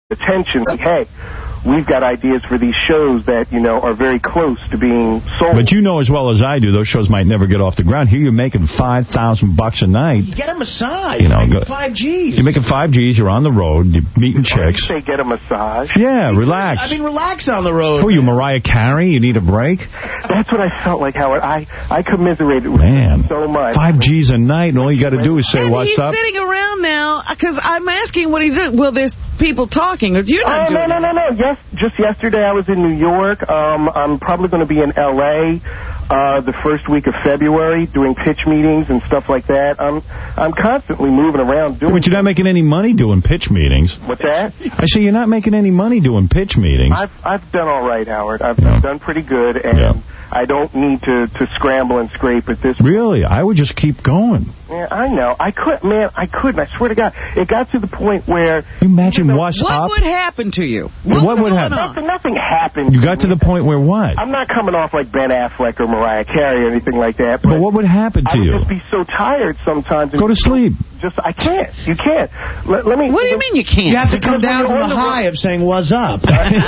attention. Like, hey, we've got ideas for these shows that, you know, are very close to being sold. But you know as well as I do, those shows might never get off the ground. Here you're making $5,000 a night. You get a massage. You know, you're making 5 G's. You're making 5 G's. You're on the road. You're meeting chicks. You say get a massage? Yeah, relax. I mean, relax on the road. Who are you, Mariah Carey? You need a break? That's what I felt like, Howard. I commiserated with him so much. 5 G's a night, and all you got to do is say, what's up? He's sitting around now, because I'm asking what he's doing. Well, there's people talking. You're not doing no. Yes, just yesterday I was in New York. I'm probably going to be in L.A. The first week of February doing pitch meetings and stuff like that. I'm constantly moving around doing. But you're not making any money doing pitch meetings. What's that? I say you're not making any money doing pitch meetings. I've done all right, Howard. I've done pretty good, and I don't need to scramble and scrape at this point. Really? I would just keep going. Yeah, I know. I couldn't. I swear to God. It got to the point where... You imagine what's up? What would happen to you? What would happen? Nothing happened. You got to the point where what? I'm not coming off like Ben Affleck or Mariah Carey or anything like that. But what would happen to you? I would just be so tired sometimes. Go to sleep. I can't. You can't. Let me... What do you mean you can't? You have to come down from the high of saying, what's up?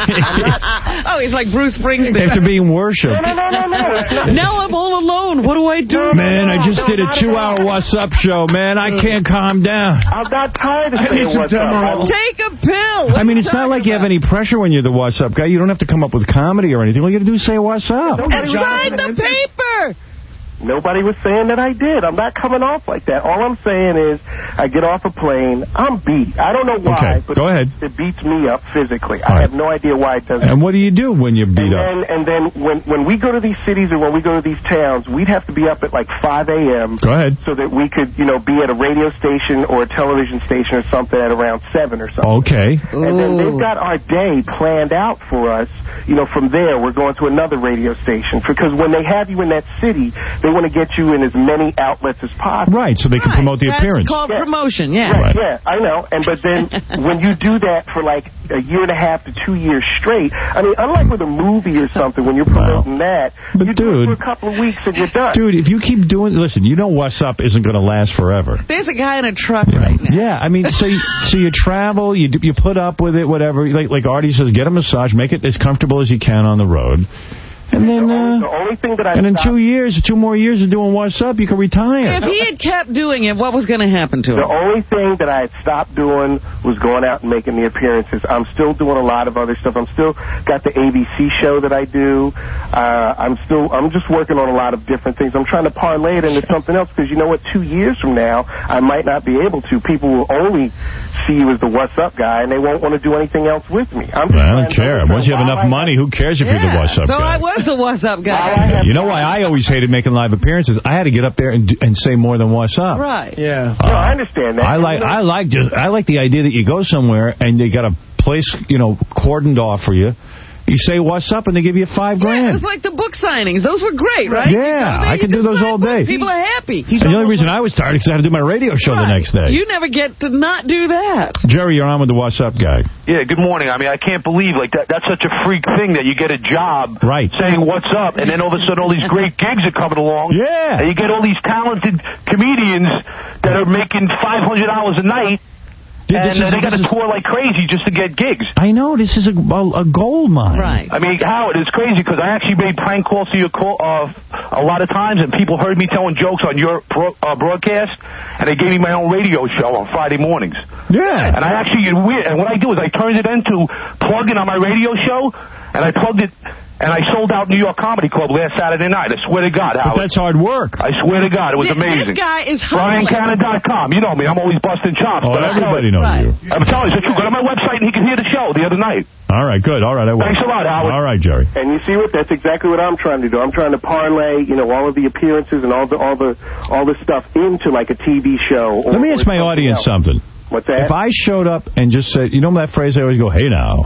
Oh, he's like Bruce Springsteen. After being worshipped. No. Now I'm all alone. What do I do? Man, I just did a 2-hour What's Up show, man. I can't calm down. I'm not tired of saying what's up. Take a pill. I mean, it's not like you have any pressure when you're the What's Up guy. You don't have to come up with comedy or anything. All you got to do is say what's up. And sign the paper. Nobody was saying that I did. I'm not coming off like that. All I'm saying is I get off a plane. I'm beat. I don't know why, but go ahead. It beats me up physically. I have no idea why it does. And what do you do when you're beat up? And then when we go to these cities or when we go to these towns, we'd have to be up at like 5 a.m. Go ahead. So that we could, be at a radio station or a television station or something at around 7 or something. Okay. And then they've got our day planned out for us. From there, we're going to another radio station. Because when they have you in that city, they want to get you in as many outlets as possible. Right, so they can promote the appearance. That's called promotion, yeah. Right, yeah, I know. But then when you do that for like a year and a half to 2 years straight, I mean, unlike with a movie or something, when you're promoting that, but you do it for a couple of weeks and you're done. Dude, if you keep doing... Listen, What's Up isn't going to last forever. There's a guy in a truck right now. Yeah, I mean, so you travel, you put up with it, whatever. Like Artie says, get a massage, make it as comfortable as you can on the road. And then, the only thing that in 2 more years of doing What's Up, you can retire. If he had kept doing it, what was going to happen to him? The only thing that I had stopped doing was going out and making the appearances. I'm still doing a lot of other stuff. I'm still got the ABC show that I do. I'm just working on a lot of different things. I'm trying to parlay it into something else because you know what? 2 years from now, I might not be able to. People will only see you as the What's Up guy, and they won't want to do anything else with me. I don't care. Once you have enough money, who cares if you're the What's Up guy? So I was the What's Up guy. You know why I always hated making live appearances? I had to get up there and say more than What's Up. Right. Yeah. No, I understand that. I like the idea that you go somewhere and they got a place, cordoned off for you. You say What's Up and they give you $5,000. Yeah, it was like the book signings. Those were great, right? Yeah, I could do those all day. People are happy. And the only reason I was tired is because I had to do my radio show the next day. You never get to not do that. Jerry, you're on with the What's Up guy. Yeah, good morning. I mean, I can't believe that's such a freak thing that you get a job saying What's Up, and then all of a sudden all these great gigs are coming along. Yeah. And you get all these talented comedians that are making $500 a night. And they got to tour like crazy just to get gigs. I know. This is a gold mine. Right. I mean, Howard, it's crazy because I actually made prank calls to you a lot of times, and people heard me telling jokes on your broadcast, and they gave me my own radio show on Friday mornings. Yeah. And and what I do is I turned it into plug-in on my radio show, and I plugged it... And I sold out New York Comedy Club last Saturday night. I swear to God, Howard. But that's hard work. I swear to God, it was amazing. This guy is BrianCannon.com. You know me. I'm always busting chops. Oh, everybody knows you. I'm telling you, go to my website and he can hear the show the other night. All right, good. All right, I will. Thanks a lot, Howard. All right, Jerry. And you see what? That's exactly what I'm trying to do. I'm trying to parlay, all of the appearances and all the stuff into like a TV show. Let me ask my audience something. What's that? If I showed up and just said, that phrase I always go, hey now.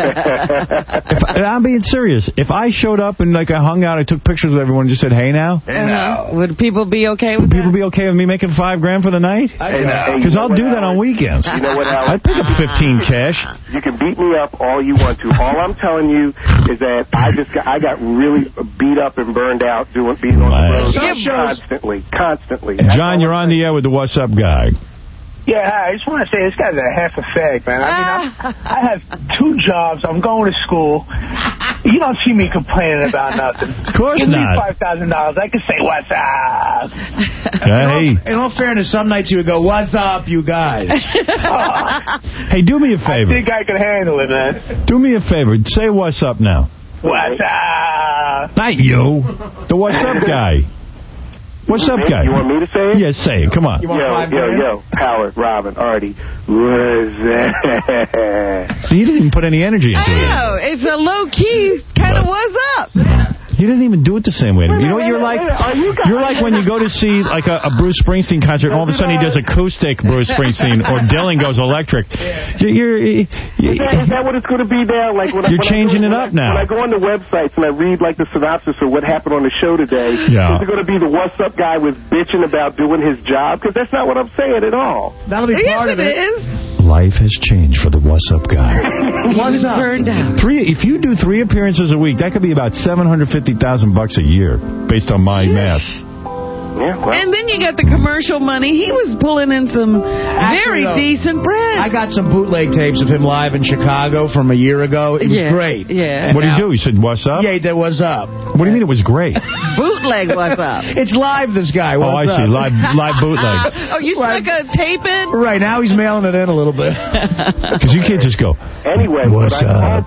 I'm being serious. If I showed up and I hung out, I took pictures with everyone and just said, hey now. Hey now. Would people be okay with that? Would people be okay with me making $5,000 for the night? Hey now. Because I'll do that on weekends. You know what, Howard? I'd pick up 15 cash. You can beat me up all you want to. All I'm telling you is that I got really beat up and burned out being on the road constantly. John, you're on the air with the What's Up guy. Yeah, hi. I just want to say this guy's a half a fag, man. I mean, I have 2 jobs. I'm going to school. You don't see me complaining about nothing. Of course Give not. me $5,000. I can say, what's up? Hey. In all fairness, some nights you would go, what's up, you guys? Hey, do me a favor. I think I can handle it, man. Do me a favor. Say what's up now. What's up? Not you. The what's up guy. What's up, guy? You want me to say it? Yeah, say it. Come on. Yo, Howard, Robin, Artie. What's that? So you didn't even put any energy into it. I know. It's a low-key kind of what's up. You didn't even do it the same way. You know what you're like? You're like when you go to see like a Bruce Springsteen concert, and all of a sudden he does acoustic Bruce Springsteen, or Dylan goes electric. Is that what it's going to be now? Like you're changing it up now. When I go on the websites and I read like the synopsis of what happened on the show today, is it going to be the what's up guy with bitching about doing his job? Because that's not what I'm saying at all. That'll be part of it. Yes, it is. Life has changed for the what's up guy. What's up? Burned out. If you do 3 appearances a week, that could be about $750,000 a year, based on my math. Yeah, well. And then you got the commercial money. He was pulling in some very decent bread. I got some bootleg tapes of him live in Chicago from a year ago. It was great. Yeah. What did he do? He said, what's up? Yeah, he did what's up. What do you mean it was great? Bootleg what's up. It's live, this guy. Oh, I see. Live bootleg. Oh, you stuck a tape in? Right, now he's mailing it in a little bit. Because you can't just go, anyway, what's up?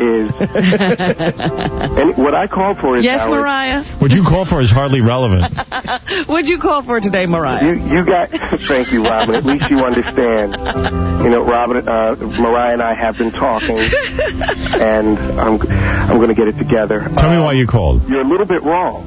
What I called for is... Yes, Howard, Mariah? What you call for is hardly relevant. What'd you call for today, Mariah? You got... Thank you, Robin. At least you understand. You know, Robin, Mariah and I have been talking, and I'm going to get it together. Tell me why you called. You're a little bit wrong.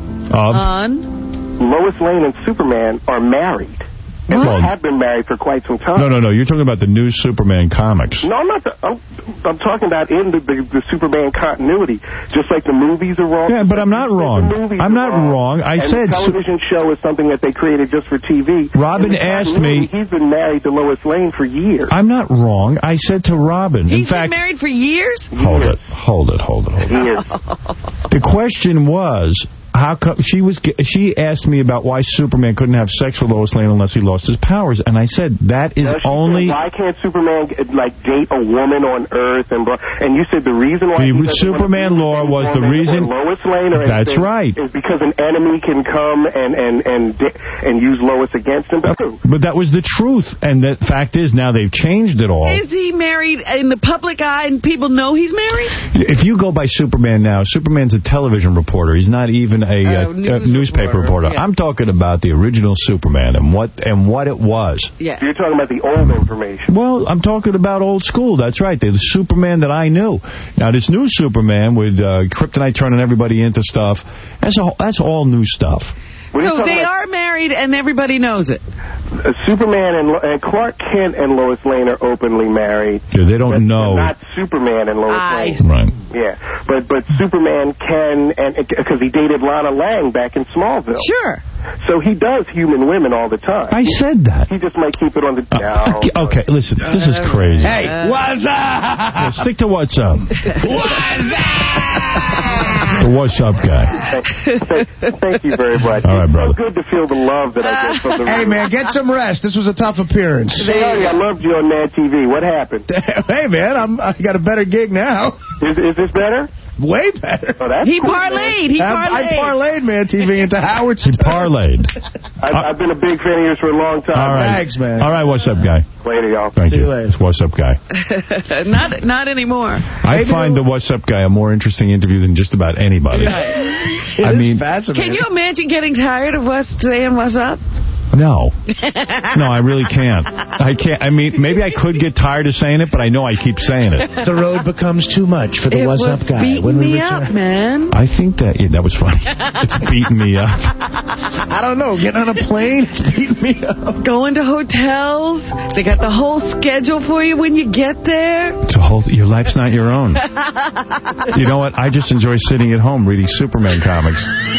Lois Lane and Superman are married. And they have been married for quite some time. No. You're talking about the new Superman comics. No, I'm not. I'm talking about in the Superman continuity. Just like the movies are wrong. Yeah, but I'm not wrong. I'm not wrong. I said... the television show is something that they created just for TV. Robin asked me... He's been married to Lois Lane for years. I'm not wrong. I said to Robin... He's been married for years? Hold it. Years. The question was... How come she asked me about why Superman couldn't have sex with Lois Lane unless he lost his powers, and I said that is only... Why can't Superman date a woman on Earth? And you said the reason why the Superman law was the reason. Lois Lane, that's right. Is because an enemy can come and use Lois against him. But that was the truth, and the fact is now they've changed it all. Is he married in the public eye and people know he's married? If you go by Superman now, Superman's a television reporter. He's not even a newspaper reporter. Yeah. I'm talking about the original Superman and what it was. Yeah. So you're talking about the old information. Well, I'm talking about old school. That's right. The Superman that I knew. Now, this new Superman with Kryptonite turning everybody into stuff, that's all new stuff. So they are married and everybody knows it. Superman and Clark Kent and Lois Lane are openly married. Yeah, they don't know. Not Superman and Lois Lane. Right. Yeah, but Superman can, because he dated Lana Lang back in Smallville. Sure. So he does human women all the time. I said that. He just might keep it on the down. Okay, listen, this is crazy. Hey, what's up? Stick to what's up. What's up? The what's up guy. Thank you very much. All right, brother. It's so good to feel the love that I get from the Hey, man, get some rest. This was a tough appearance. Hey, I loved you on Mad TV. What happened? Hey, man, I got a better gig now. Is this better? Way better. Oh, that's he cool, parlayed. I parlayed Mad TV into Howard Stern. He parlayed. I've been a big fan of yours for a long time. All right. Thanks, man. All right, what's up, guy? Later, y'all. Thank See you. you later. It's What's Up Guy. Not anymore. I find the What's Up Guy a more interesting interview than just about anybody. I mean, fascinating. Can you imagine getting tired of us saying what's up? No. No, I really can't. I can't. I mean, maybe I could get tired of saying it, but I know I keep saying it. The road becomes too much for the What's Up Guy. It was beating me up, man. I think that was funny. It's beating me up. I don't know. Getting on a plane, it's beating me up. Going to hotels. They got the whole schedule for you when you get there. Your life's not your own. You know what? I just enjoy sitting at home reading Superman comics.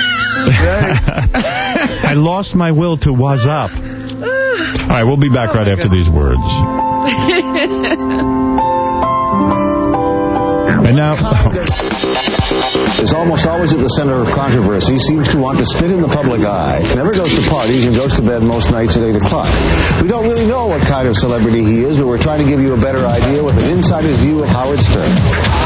I lost my will to was up. All right, we'll be back right after these words. And now... is almost always at the center of controversy, seems to want to spit in the public eye, never goes to parties, and goes to bed most nights at 8 o'clock. We don't really know what kind of celebrity he is, but we're trying to give you a better idea with an insider's view of Howard Stern.